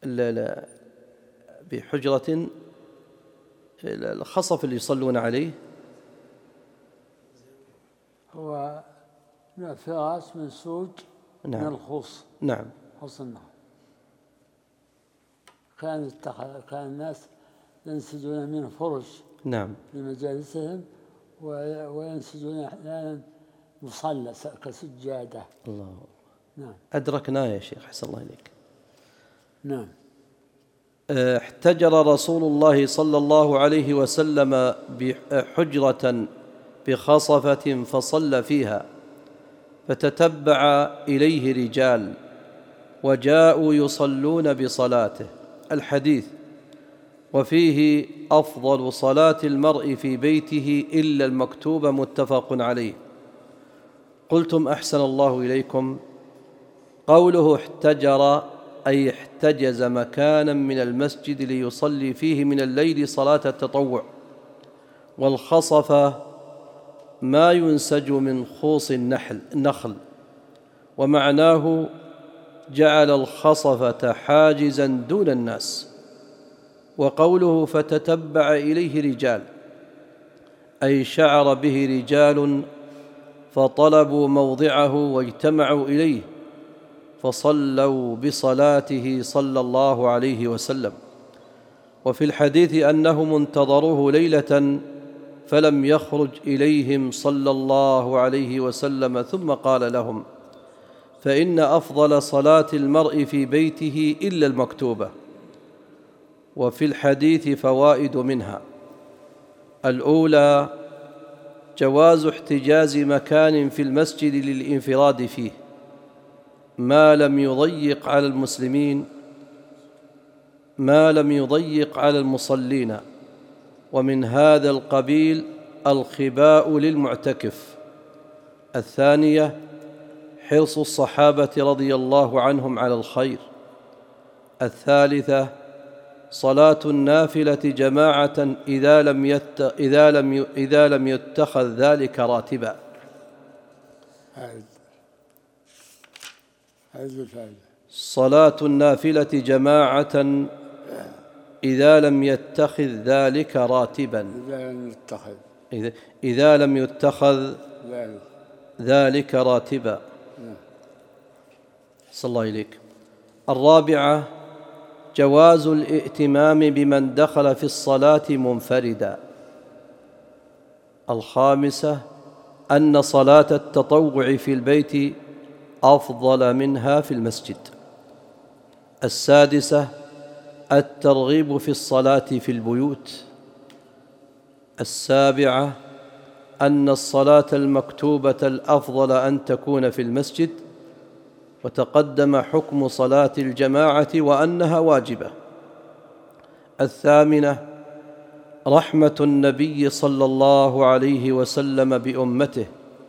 بحجرة الخصف اللي يصلون عليه؟ هو فراش منسوج من الخص. نعم. خص النخل. كان الناس ينسجون من فرش. نعم. لمجالسهم، وينسجون أحيانا مصلى كسجادة. الله. نعم. أدركناه يا شيخ، أحسن الله إليك. نعم. احتجر رسول الله صلى الله عليه وسلم بحجرة بخصفة فصلى فيها، فتتبع إليه رجال وجاءوا يصلون بصلاته. الحديث. وفيه أفضل صلاة المرء في بيته إلا المكتوبة، متفق عليه. قلتم أحسن الله إليكم، قوله احتجر أي احتجز مكانا من المسجد ليصلي فيه من الليل صلاة التطوع. والخصف ما ينسج من خوص النخل، ومعناه جعل الخصفة حاجزا دون الناس. وقوله فتتبع إليه رجال أي شعر به رجال فطلبوا موضعه واجتمعوا إليه فصلوا بصلاته صلى الله عليه وسلم. وفي الحديث أنهم انتظروه ليلة فلم يخرج إليهم صلى الله عليه وسلم، ثم قال لهم: فإن أفضل صلاة المرء في بيته إلا المكتوبة. وفي الحديث فوائد منها: الأولى جواز احتجاز مكان في المسجد للانفراد فيه ما لم يضيق على المصلين، ومن هذا القبيل الخباء للمعتكف. الثانية حرص الصحابة رضي الله عنهم على الخير. الثالثة صلاة النافلة جماعة إذا لم يتخذ ذلك راتبا. صلاة النافلة جماعة إذا لم يتخذ ذلك راتبا. إذا لم يتخذ ذلك راتبا. صلى الله إليك. الرابعة جواز الائتمام بمن دخل في الصلاة منفردا. الخامسة أن صلاة التطوع في البيت أفضل منها في المسجد. السادسة الترغيب في الصلاة في البيوت. السابعة أن الصلاة المكتوبة الأفضل أن تكون في المسجد، وتقدم حكم صلاة الجماعة وأنها واجبة. الثامنة رحمة النبي صلى الله عليه وسلم بأمته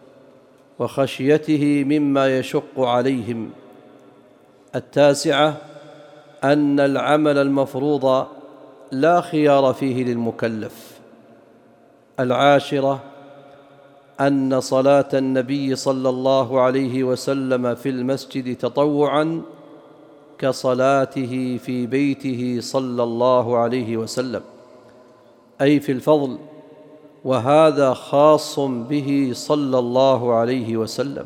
وخشيته مما يشق عليهم. التاسعة أن العمل المفروض لا خيار فيه للمكلف. العاشرة أن صلاة النبي صلى الله عليه وسلم في المسجد تطوعا كصلاته في بيته صلى الله عليه وسلم، أي في الفضل، وهذا خاص به صلى الله عليه وسلم.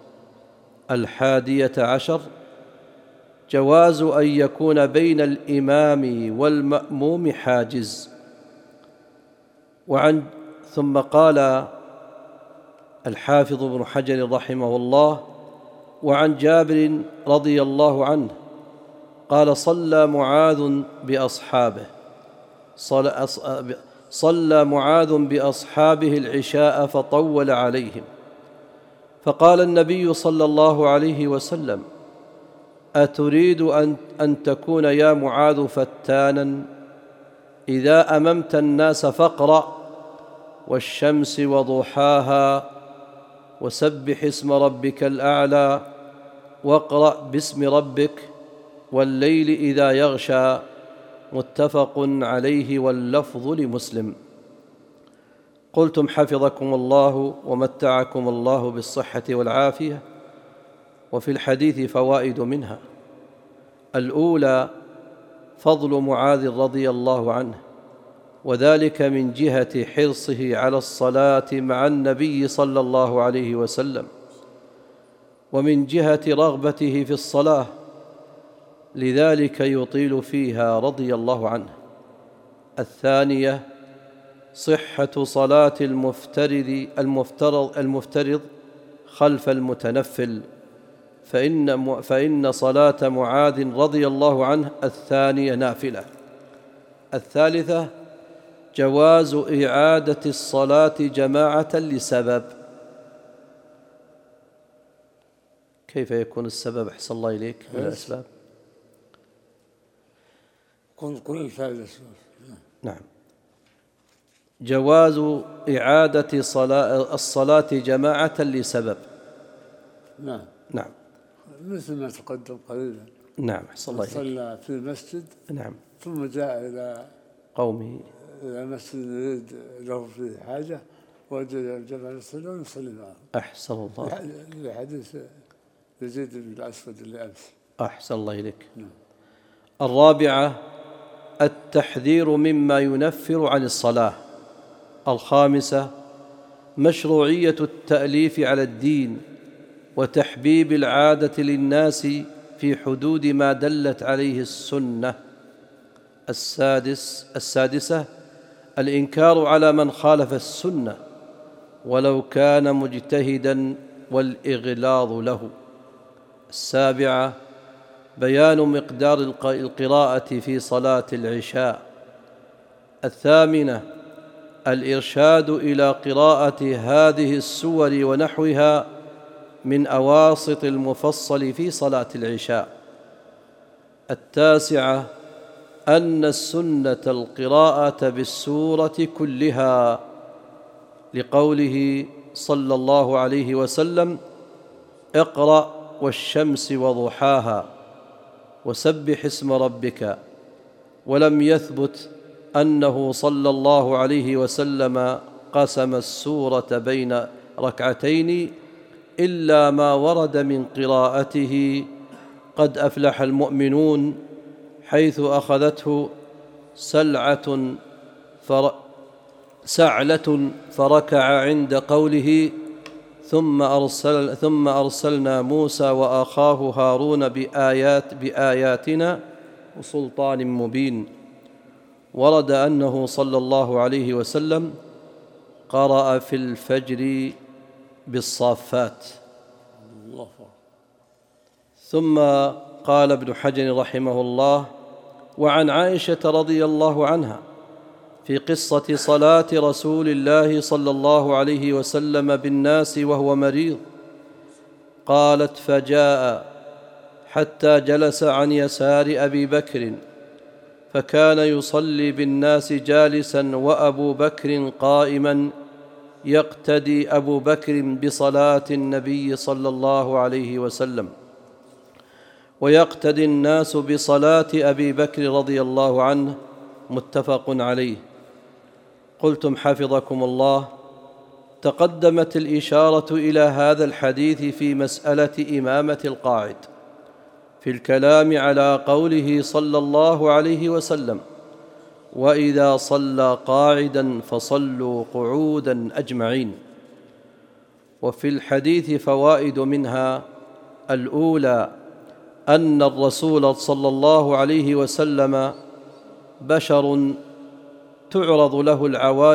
11 جواز أن يكون بين الإمام والمأموم حاجز. ثم قال الحافظ ابن حجر رحمه الله: وعن جابر رضي الله عنه قال: صلى معاذ بأصحابه العشاء فطول عليهم، فقال النبي صلى الله عليه وسلم: أتريد أن تكون يا معاذ فتانا؟ إذا أممت الناس فاقرأ: والشمس وضحاها، وسبح اسم ربك الأعلى، واقرأ باسم ربك، والليل إذا يغشى. متفق عليه، واللفظ لمسلم. قلتم حفظكم الله ومتعكم الله بالصحة والعافية. وفي الحديث فوائد منها: الأولى فضل معاذ رضي الله عنه، وذلك من جهة حرصه على الصلاة مع النبي صلى الله عليه وسلم، ومن جهة رغبته في الصلاة، لذلك يطيل فيها رضي الله عنه. الثانية صحة صلاة المفترض خلف المتنفل، فإن صلاة معاذ رضي الله عنه الثانية نافلة. الثالثة جواز إعادة الصلاة جماعة لسبب. كيف يكون السبب أحسن الله إليك من الأسباب؟ نعم. جواز إعادة الصلاة جماعة لسبب. نعم مثل ما تقدم قليلا. نعم أحسن الله إليك. صلى في المسجد. نعم. ثم جاء إلى قومه، إلى مسجد يريد له فيه حاجة، وجد الجماعة يصلون ويصلي معهم. أحسن الله. لحديث يزيد بن الأسود اللي أمس. أحسن الله إليك. الرابعة التحذير مما ينفر عن الصلاة. الخامسة مشروعية التأليف على الدين وتحبيب العادة للناس في حدود ما دلت عليه السنة. السادسة الإنكار على من خالف السنة ولو كان مجتهدا والإغلاظ له. السابعة بيان مقدار القراءة في صلاة العشاء. الثامنة الإرشاد إلى قراءة هذه السور ونحوها من أواسط المفصل في صلاة العشاء. التاسعة أن السنة القراءة بالسورة كلها، لقوله صلى الله عليه وسلم: اقرأ والشمس وضحاها وسبح اسم ربك. ولم يثبت أنه صلى الله عليه وسلم قسم السورة بين ركعتين إلا ما ورد من قراءته قد أفلح المؤمنون، حيث أخذته سعلة فركع عند قوله: ثم أرسلنا موسى وأخاه هارون بآياتنا وسلطان مبين. ورد أنه صلى الله عليه وسلم قرأ في الفجر بالصافات. ثم قال ابن حجر رحمه الله: وعن عائشة رضي الله عنها في قصة صلاة رسول الله صلى الله عليه وسلم بالناس وهو مريض، قالت: فجاء حتى جلس عن يسار أبي بكر، فكان يصلي بالناس جالسا وأبو بكر قائما، يقتدي أبو بكر بصلاة النبي صلى الله عليه وسلم، ويقتدي الناس بصلاة أبي بكر رضي الله عنه. متفق عليه. قلتم حفظكم الله: تقدمت الإشارة إلى هذا الحديث في مسألة إمامة القاعد في الكلام على قوله صلى الله عليه وسلم: وإذا صلى قاعدا فصلوا قعودا أجمعين. وفي الحديث فوائد، منها: الأولى أن الرسول صلى الله عليه وسلم بشر تعرض له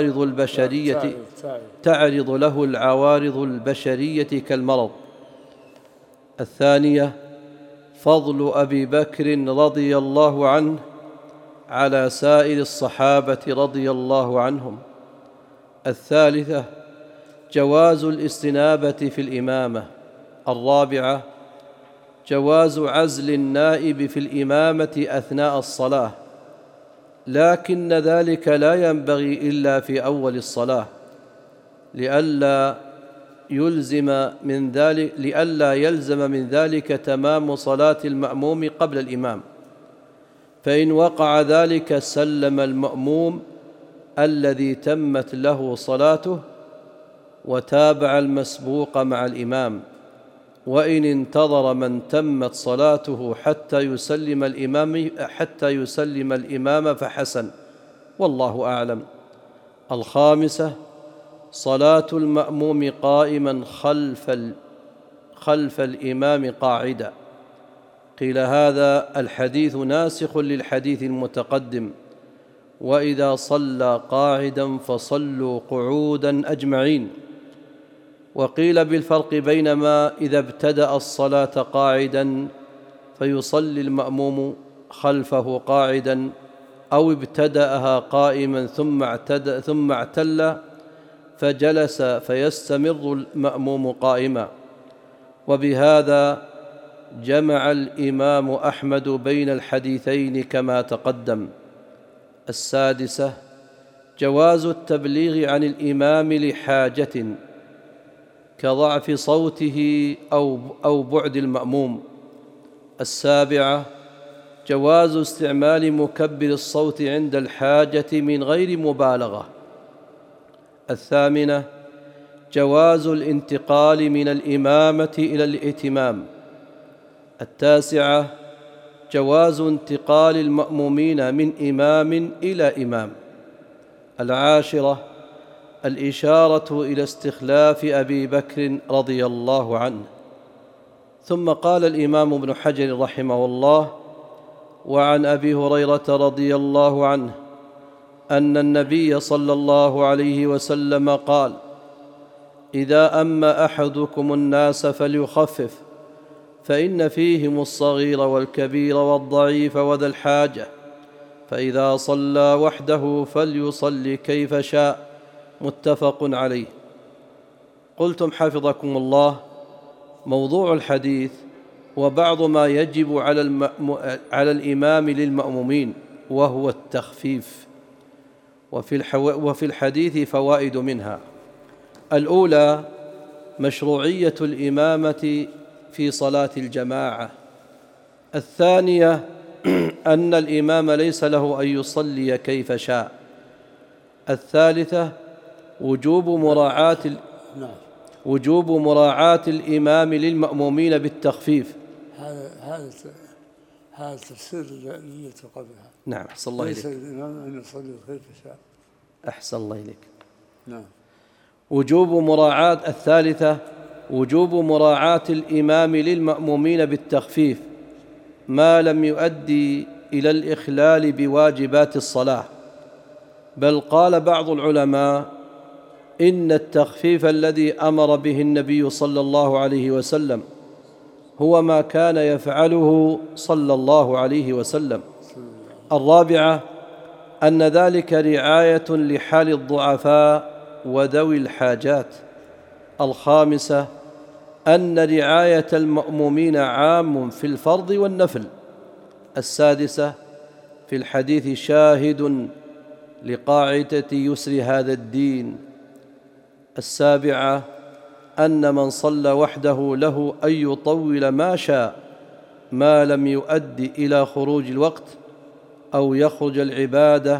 العوارض البشرية كالمرض. الثانية فضل أبي بكر رضي الله عنه على سائر الصحابة رضي الله عنهم. الثالثة جواز الاستنابة في الإمامة. الرابعة جواز عزل النائب في الإمامة أثناء الصلاة، لكن ذلك لا ينبغي إلا في أول الصلاة، لئلا يلزم من ذلك تمام صلاة المأموم قبل الإمام، فإن وقع ذلك سلم المأموم الذي تمت له صلاته وتابع المسبوق مع الإمام، وإن انتظر من تمت صلاته حتى يسلم الإمام فحسن، والله أعلم. 5. صلاة المأموم قائما خلف الإمام قاعدا. قيل هذا الحديث ناسخ للحديث المتقدم، وإذا صلى قاعدا فصلوا قعودا أجمعين. وقيل بالفرق بينما إذا ابتدأ الصلاة قاعدا فيصلي المأموم خلفه قاعدا، أو ابتدأها قائما ثم اعتل فجلس فيستمر المأموم قائما. وبهذا جمع الإمام أحمد بين الحديثين كما تقدم. 6. جواز التبليغ عن الإمام لحاجة كضعف صوته أو بعد المأموم. 7. جواز استعمال مكبر الصوت عند الحاجة من غير مبالغة. 8. جواز الانتقال من الإمامة إلى الائتمام. 9. جواز انتقال المأمومين من إمام إلى إمام. 10. الإشارة إلى استخلاف أبي بكر رضي الله عنه. ثم قال الإمام ابن حجر رحمه الله: وعن أبي هريرة رضي الله عنه أن النبي صلى الله عليه وسلم قال: إذا أما أحدكم الناس فليخفف، فإن فيهم الصغير والكبير والضعيف وذا الحاجة، فإذا صلى وحده فليصلي كيف شاء. متفق عليه. قلتم حفظكم الله: موضوع الحديث وبعض ما يجب على الإمام للمأمومين، وهو التخفيف. وفي الحديث فوائد منها: الأولى مشروعية الإمامة في صلاة الجماعة. الثانية أن الإمام ليس له أن يصلي كيف شاء. الثالثة وجوب مراعاة الإمام للمأمومين بالتخفيف. هذا التفسير التي قبلها. نعم، أحسن الله إليك. ليس الإمام أن يصلي كيف شاء. أحسن الله إليك. نعم. الثالثة وجوب مراعاة الإمام للمأمومين بالتخفيف ما لم يؤدي إلى الإخلال بواجبات الصلاة. بل قال بعض العلماء إن التخفيف الذي أمر به النبي صلى الله عليه وسلم هو ما كان يفعله صلى الله عليه وسلم. الرابعة أن ذلك رعاية لحال الضعفاء وذوي الحاجات. الخامسة أن رعاية المأمومين عام في الفرض والنفل. السادسة في الحديث شاهد لقاعدة يسر هذا الدين. السابعة أن من صلى وحده له أن يطول ما شاء ما لم يؤدي إلى خروج الوقت أو يخرج العبادة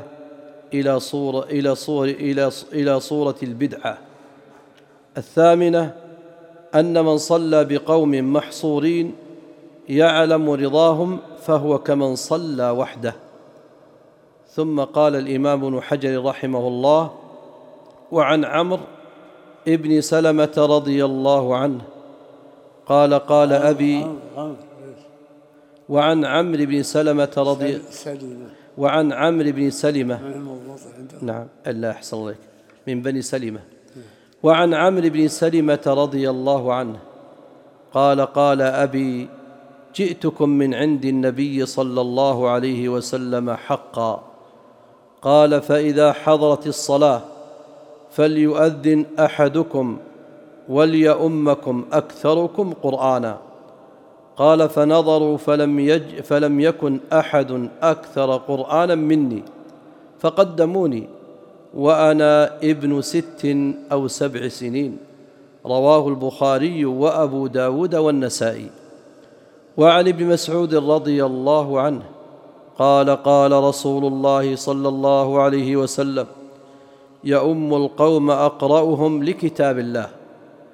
إلى صورة البدعة. الثامنة أن من صلى بقوم محصورين يعلم رضاهم فهو كمن صلى وحده. ثم قال الإمام ابن حجر رحمه الله: وعن عمرو ابن سلمة رضي الله عنه قال قال أبي. وعن عمرو بن سلمة وعن عمرو بن سلمة. نعم، ألا أحسن الله من بني سلمة. وعن عمرو بن سلمة رضي الله عنه قال قال أبي: جئتكم من عند النبي صلى الله عليه وسلم حقا. قال: فإذا حضرت الصلاة فليؤذن أحدكم وليؤمكم أكثركم قرآنا. قال: فنظروا فلم يكن أحد أكثر قرآنا مني فقدموني وأنا ابن 6 أو 7 سنين. رواه البخاري وأبو داود والنسائي. وعن ابن مسعود رضي الله عنه قال قال رسول الله صلى الله عليه وسلم: يؤم القوم أقرأهم لكتاب الله،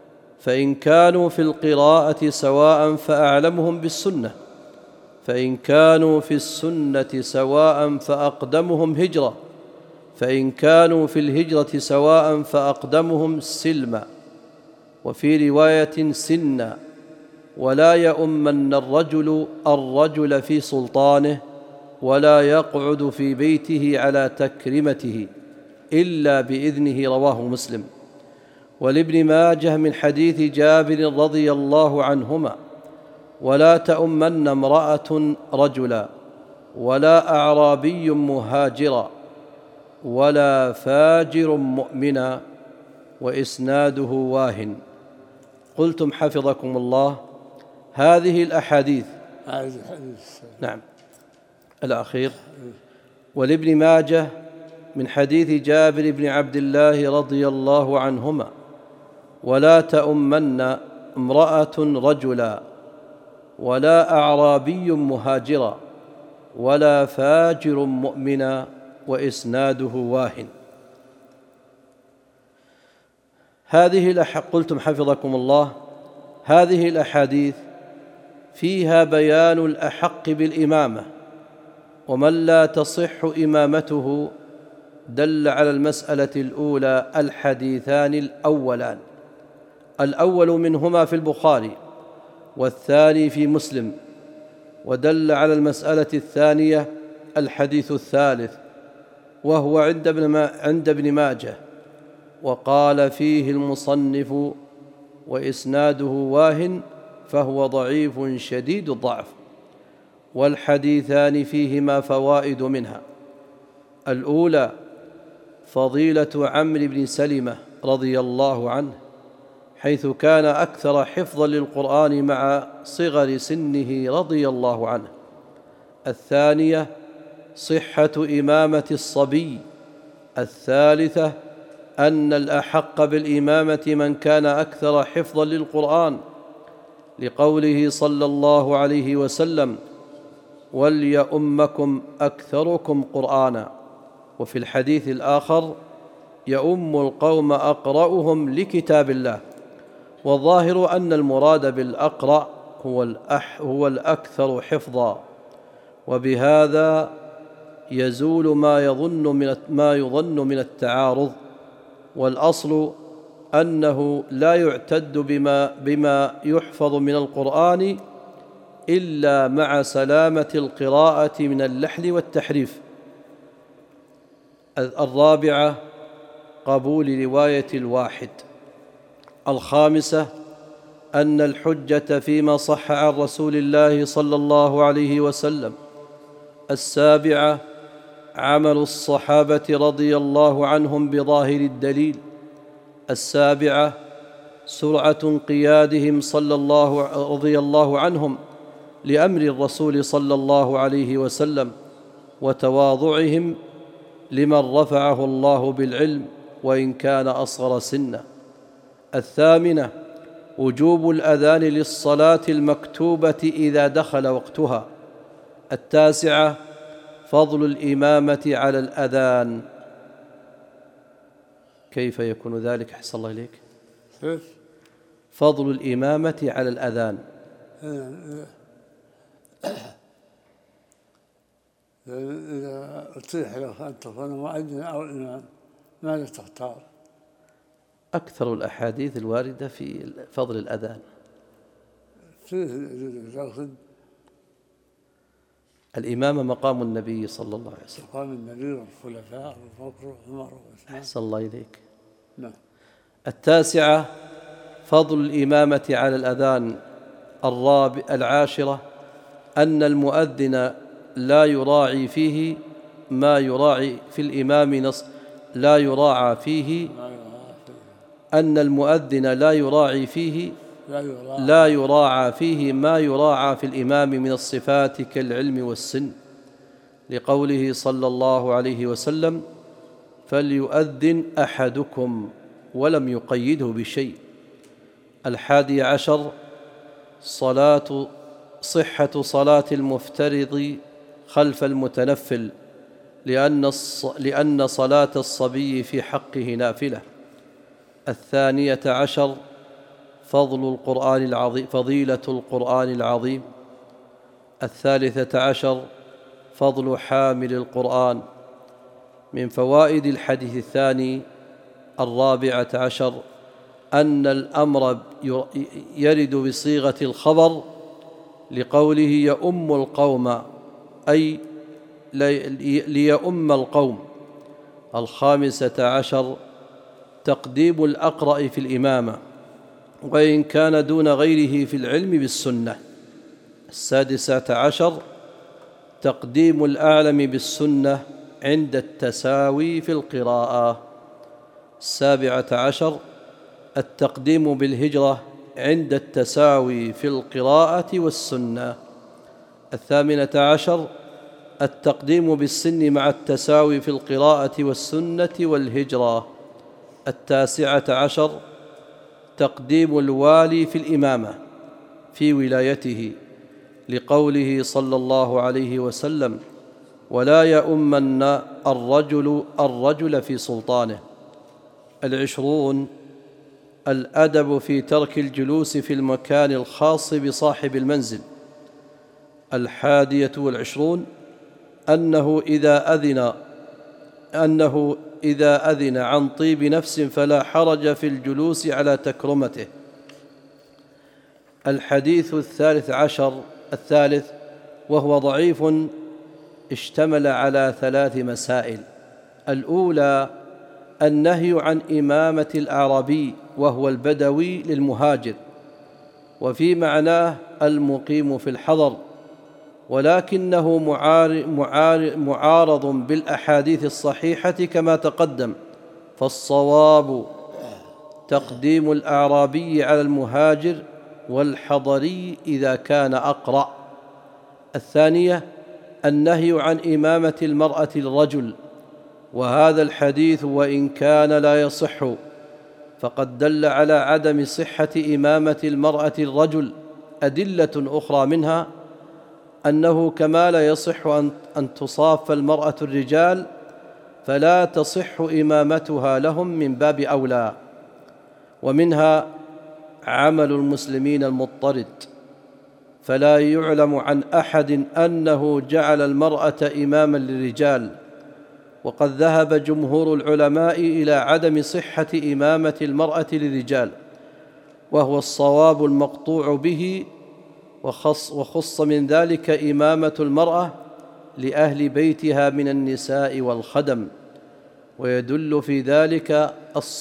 فإن كانوا في القراءة سواء فأعلمهم بالسنة، فإن كانوا في السنة سواء فأقدمهم هجرة، فإن كانوا في الهجرة سواء فأقدمهم سلما، وفي رواية سنا. ولا يؤمن الرجل في سلطانه، ولا يقعد في بيته على تكريمته إلا بإذنه، رواه مسلم. ولابن ماجه من حديث جابر رضي الله عنهما: ولا تؤمن امرأة رجلا، ولا أعرابي مهاجرا، ولا فاجر مؤمنا، وإسناده واهن. قلتم حفظكم الله: هذه الأحاديث، نعم الأخير. ولابن ماجه من حديث جابر بن عبد الله رضي الله عنهما: ولا تؤمن امرأة رجلا، ولا أعرابي مهاجرا، ولا فاجر مؤمنا، وإسناده واهن. قلتم حفظكم الله: هذه الأحاديث فيها بيان الأحق بالإمامة، ومن لا تصح إمامته. دل على المسألة الأولى الحديثان الأولان، الأول منهما في البخاري والثاني في مسلم. ودل على المسألة الثانية الحديث الثالث، وهو عند ابن ماجه، وقال فيه المصنف: وإسناده واهن، فهو ضعيف شديد الضعف. والحديثان فيهما فوائد منها: الأولى فضيلة عمرو بن سلمة رضي الله عنه، حيث كان أكثر حفظا للقرآن مع صغر سنه رضي الله عنه. الثانية صحة إمامة الصبي. الثالثة أن الأحق بالإمامة من كان أكثر حفظا للقرآن، لقوله صلى الله عليه وسلم: وليؤمكم أكثركم قرآنا. وفي الحديث الآخر: يؤم القوم أقرأهم لكتاب الله. والظاهر أن المراد بالأقرأ هو الأكثر حفظا، وبهذا يزول ما يظن من التعارض. والأصل أنه لا يعتد بما يحفظ من القرآن إلا مع سلامة القراءة من اللحن والتحريف. الرابعة قبول رواية الواحد. الخامسة أن الحجة فيما صح عن رسول الله صلى الله عليه وسلم. السابعة عمل الصحابة رضي الله عنهم بظاهر الدليل. السابعة سرعة انقيادهم رضي الله عنهم لأمر الرسول صلى الله عليه وسلم، وتواضعهم لمن رفعه الله بالعلم وإن كان أصغر سنا. الثامنة وجوب الأذان للصلاة المكتوبة إذا دخل وقتها. التاسعة فضل الإمامة على الأذان. كيف يكون ذلك أحسن الله إليك؟ فضل الإمامة على الأذان. إذا أتيح لك أن تكون مؤذن أو إمام ماذا تختار؟ أكثر الأحاديث الواردة في فضل الأذان. الإمامة مقام النبي صلى الله عليه وسلم، مقام النبي والخلفاء وأبو بكر وعمر وعثمان. أحسن الله إليك. نعم. التاسعة فضل الإمامة على الأذان. العاشرة أن المؤذن لا يراعي فيه ما يراعي في الإمام لا يراعى فيه أن المؤذن لا يراعى فيه ما يراعى في الإمام من الصفات كالعلم والسن، لقوله صلى الله عليه وسلم: فليؤذن أحدكم، ولم يقيده بشيء. 11 صحة صلاة المفترض خلف المتنفل، لأن صلاة الصبي في حقه نافلة. 12 فضيلة القرآن العظيم. 13 فضل حامل القرآن. من فوائد الحديث الثاني 14 أن الأمر يرد بصيغة الخبر لقوله يؤم القوم، أي ليؤم القوم. 15 تقديم الأقرأ في الإمامة وإن كان دون غيره في العلم بالسنة. 16 تقديم الأعلم بالسنة عند التساوي في القراءة. 17 التقديم بالهجرة عند التساوي في القراءة والسنة. 18 التقديم بالسن مع التساوي في القراءة والسنة والهجرة. 19 تقديم الوالي في الإمامة في ولايته لقوله صلى الله عليه وسلم ولا يؤمن الرجل في سلطانه. 20 الأدب في ترك الجلوس في المكان الخاص بصاحب المنزل. 21 أنه إذا أذن عن طيب نفس فلا حرج في الجلوس على تكرمته. الحديث الثالث وهو ضعيف اشتمل على 3 مسائل. الأولى النهي عن إمامة الأعرابي وهو البدوي للمهاجر، وفي معناه المقيم في الحضر، ولكنه معارض بالأحاديث الصحيحة كما تقدم، فالصواب تقديم الأعرابي على المهاجر والحضري إذا كان أقرأ. الثانية النهي عن إمامة المرأة الرجل، وهذا الحديث وإن كان لا يصح فقد دل على عدم صحة إمامة المرأة الرجل أدلة أخرى، منها أنه كما لا يصح أن تصاف المرأة الرجال فلا تصح إمامتها لهم من باب أولى، ومنها عمل المسلمين المضطرد، فلا يعلم عن أحد أنه جعل المرأة إماما للرجال، وقد ذهب جمهور العلماء إلى عدم صحة إمامة المرأة للرجال، وهو الصواب المقطوع به، وخص من ذلك إمامة المرأة لأهل بيتها من النساء والخدم، ويدل في ذلك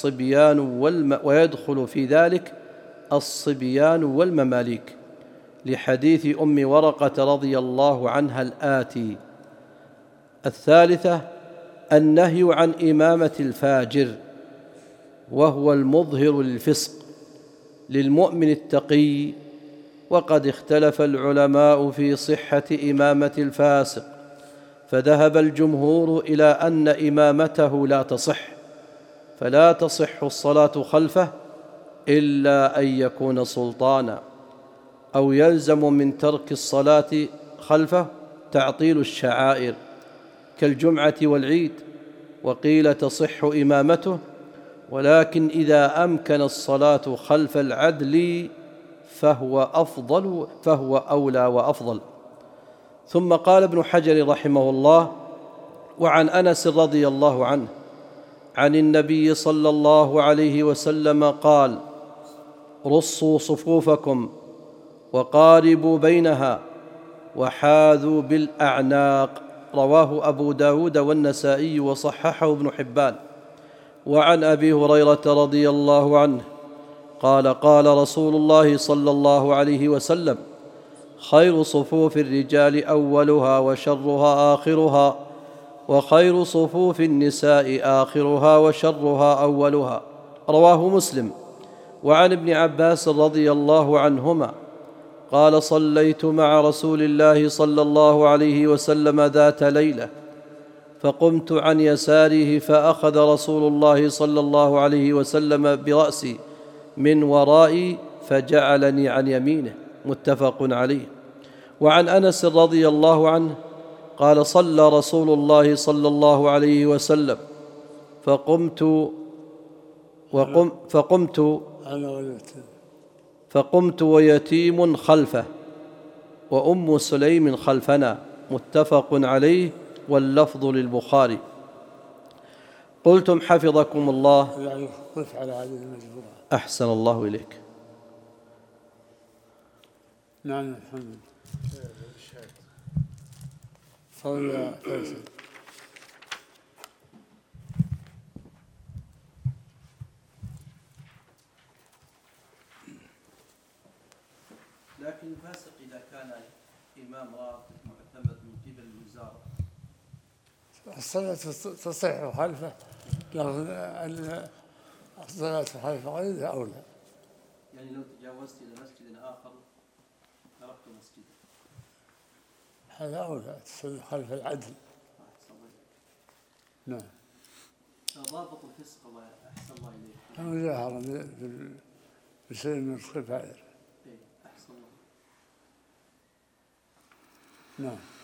ويدخل في ذلك الصبيان والمماليك، لحديث أم ورقة رضي الله عنها الآتي. الثالثة النهي عن إمامة الفاجر، وهو المظهر للفسق للمؤمن التقي، وقد اختلف العلماء في صحة إمامة الفاسق، فذهب الجمهور إلى أن إمامته لا تصح، فلا تصح الصلاة خلفه إلا أن يكون سلطانا، أو يلزم من ترك الصلاة خلفه تعطيل الشعائر كالجمعة والعيد. وقيل تصح إمامته، ولكن إذا أمكن الصلاة خلف العدل فهو أولى وأفضل. ثم قال ابن حجر رحمه الله: وعن أنس رضي الله عنه عن النبي صلى الله عليه وسلم قال: رصوا صفوفكم وقاربوا بينها وحاذوا بالأعناق. رواه أبو داود والنسائي وصححه ابن حبان. وعن أبي هريرة رضي الله عنه قال: قال رسول الله صلى الله عليه وسلم: خير صفوف الرجال أولها وشرها آخرها، وخير صفوف النساء آخرها وشرها أولها. رواه مسلم. وعن ابن عباس رضي الله عنهما قال: صليت مع رسول الله صلى الله عليه وسلم ذات ليلة، فقمت عن يساره، فأخذ رسول الله صلى الله عليه وسلم برأسي من ورائي فجعلني عن يمينه. متفق عليه. وعن أنس رضي الله عنه قال: صلى رسول الله صلى الله عليه وسلم فقمت فقمت ويتيم خلفه وأم سليم خلفنا، متفق عليه، واللفظ للبخاري. قلتم حفظكم الله. يعني قف على هذه المجبورة. أحسن الله إليك. نعم محمد. صلى يا فيصل. لكن الفاسق إذا كان إمام راتب معتمد من قبل الوزارة الصلاة تصح خلفه، لكن الصلاة خلف غيره أولى. يعني لو تجاوزت إلى مسجد آخر تركت مسجدا هذا أولى، تصلي خلف العدل. نعم. ضابط الفسق الله أحسن الله إليك المجاهرة بشيء من الخفائر. أحسن الله. نعم.